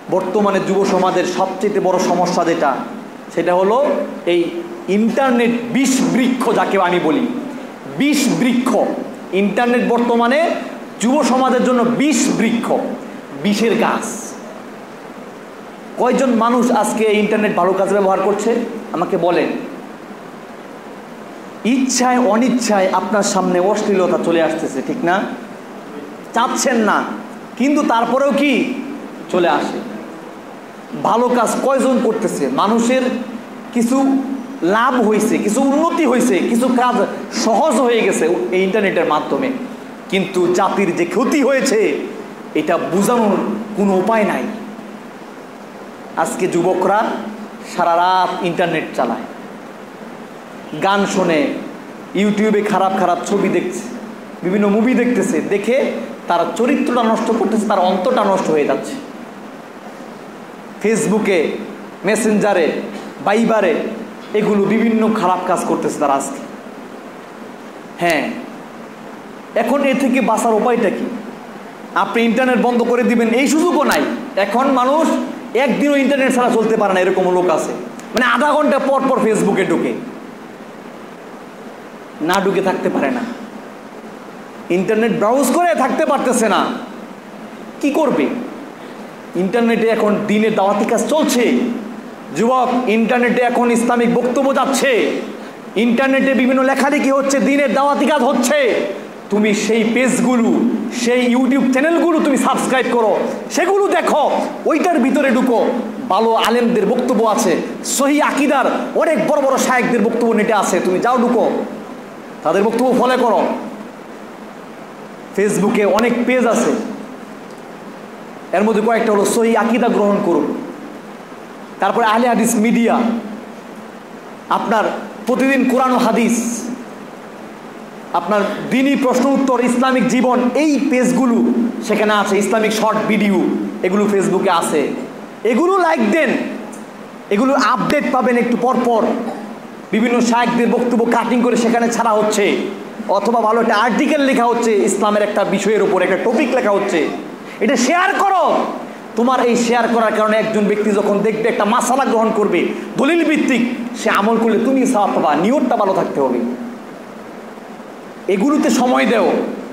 বর্তমানে যুব সমাজের সবচেয়ে বড় সমস্যা যেটা, সেটা হলো এই ইন্টারনেট বিষ বৃক্ষ, যাকে আমি বলি বিষ বৃক্ষ। ইন্টারনেট বর্তমানে যুব সমাজের জন্য বিষ বৃক্ষ, বিষের গাছ। কয়জন মানুষ আজকে ইন্টারনেট ভালো কাজে ব্যবহার করছে আমাকে বলেন? ইচ্ছায় অনিচ্ছায় আপনার সামনে অশ্লীলতা চলে আসতেছে, ঠিক না? চাচ্ছেন না, কিন্তু তারপরেও কি চলে আসে। ভালো কাজ কয়জন করতেছে? মানুষের কিছু লাভ হয়েছে, কিছু উন্নতি হয়েছে, কিছু কাজ সহজ হয়ে গেছে এই ইন্টারনেটের মাধ্যমে, কিন্তু জাতির যে ক্ষতি হয়েছে এটা বোঝানোর কোনো উপায় নাই। আজকে যুবকরা সারা রাত ইন্টারনেট চালায়, গান শোনে, ইউটিউবে খারাপ খারাপ ছবি দেখছে, বিভিন্ন মুভি দেখতেছে, দেখে তার চরিত্রটা নষ্ট করতেছে, তার অন্তরটা নষ্ট হয়ে যাচ্ছে। ফেসবুকে, মেসেঞ্জারে, ভাইবারে এগুলো বিভিন্ন খারাপ কাজ করতেছে তারা আজকে। হ্যাঁ, এখন এ থেকে বাঁচার উপায়টা কি? আপনি ইন্টারনেট বন্ধ করে দিবেন এই সুযোগও নাই। এখন মানুষ একদিনও ইন্টারনেট ছাড়া চলতে পারে না, এরকম লোক আছে। মানে আধা ঘন্টা পর পর ফেসবুকে ঢুকে, না ঢুকে থাকতে পারে না, ইন্টারনেট ব্রাউজ করে থাকতে পারতেছে না। কি করবে? ইন্টারনেটে এখন দিনের দাওয়াতি কাজ চলছে। যুবক, ইন্টারনেটে এখন ইসলামিক বক্তব্য যাচ্ছে, ইন্টারনেটে বিভিন্ন লেখালেখি হচ্ছে, দিনের দাওয়াতি কাজ হচ্ছে। তুমি সেই পেজগুলো, সেই ইউটিউব চ্যানেলগুলো তুমি সাবস্ক্রাইব করো, সেগুলো দেখো, ওইটার ভিতরে ঢুকো। ভালো আলেমদের বক্তব্য আছে, সহি আকীদার অনেক বড় বড় শায়েখদের বক্তব্য নেটে আছে, তুমি যাও ঢুকো, তাদের বক্তব্য ফলো করো। ফেসবুকে অনেক পেজ আছে, এর মধ্যে কয়েকটা হলো সহি আকীদা গ্রহণ করুন। তারপরে আহলে হাদিস মিডিয়া, আপনার প্রতিদিন কোরআন ও হাদিস, আপনার দ্বীনি প্রশ্ন উত্তর, ইসলামিক জীবন, এই পেজগুলো সেখানে আছে। ইসলামিক শর্ট ভিডিও এগুলো ফেসবুকে আছে, এগুলো লাইক দেন, এগুলো আপডেট পাবেন একটু পর পর। বিভিন্ন শায়েখদের বক্তব্য কাটিং করে সেখানে ছাড়া হচ্ছে, অথবা ভালো একটা আর্টিকেল লেখা হচ্ছে, ইসলামের একটা বিষয়ের উপর একটা টপিক লেখা হচ্ছে, এটা শেয়ার করো। তোমার এই শেয়ার করার কারণে একজন ব্যক্তি যখন দেখবে, একটা মাসালা গ্রহণ করবে দলিল ভিত্তিক, সে আমল করলে তুমি সওয়াব পাবা। নিয়তটা ভালো থাকতে হবে, এগুলোতে সময় দেও।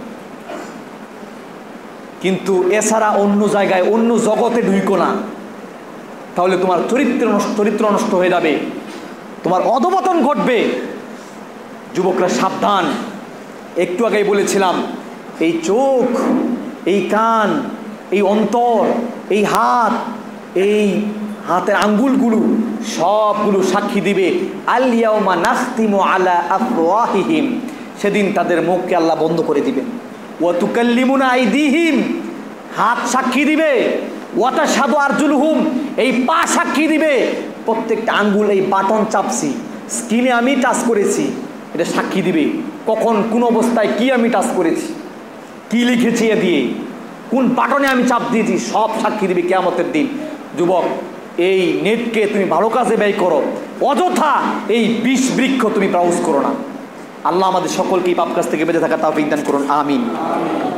কিন্তু এছাড়া অন্য জায়গায়, অন্য জগতে ঢুইকো না, তাহলে তোমার চরিত্র নষ্ট হয়ে যাবে, তোমার অধপতন ঘটবে। যুবকরা সাবধান। একটু আগেই বলেছিলাম, এই চোখ, এই কান, এই অন্তর, এই হাত, এই হাতের আঙ্গুলগুলো সবগুলো সাক্ষী দিবে আল ইয়াউমা নাখতিমু আলা আফওয়াহিহিম, সেদিন তাদের মুখকে আল্লাহ বন্ধ করে দিবেন। ওয়া তুকাল্লিমুনা আইদিহিম, হাত সাক্ষী দিবে। ওয়া তাশহাদু আরজুলুহুম, এই পা সাক্ষী দিবে। প্রত্যেকটা আঙ্গুল, এই বাটন চাপছি, স্ক্রিনে আমি টাচ করেছি, এটা সাক্ষী দিবে। কখন, কোন অবস্থায় কি আমি টাচ করেছি, কি লিখেছি এ দিয়ে, কোন বাটনে আমি চাপ দিয়েছি, সব সাক্ষী দিবে কিয়ামতের দিন। যুবক, এই নেটকে তুমি ভালো কাজে ব্যয় করো, অযথা এই বিষ বৃক্ষ তুমি ব্রাউজ করো না। আল্লাহ আমাদের সকলকে এই পাপ কাজ থেকে বেঁচে থাকার তৌফিক দান করুন, আমিন।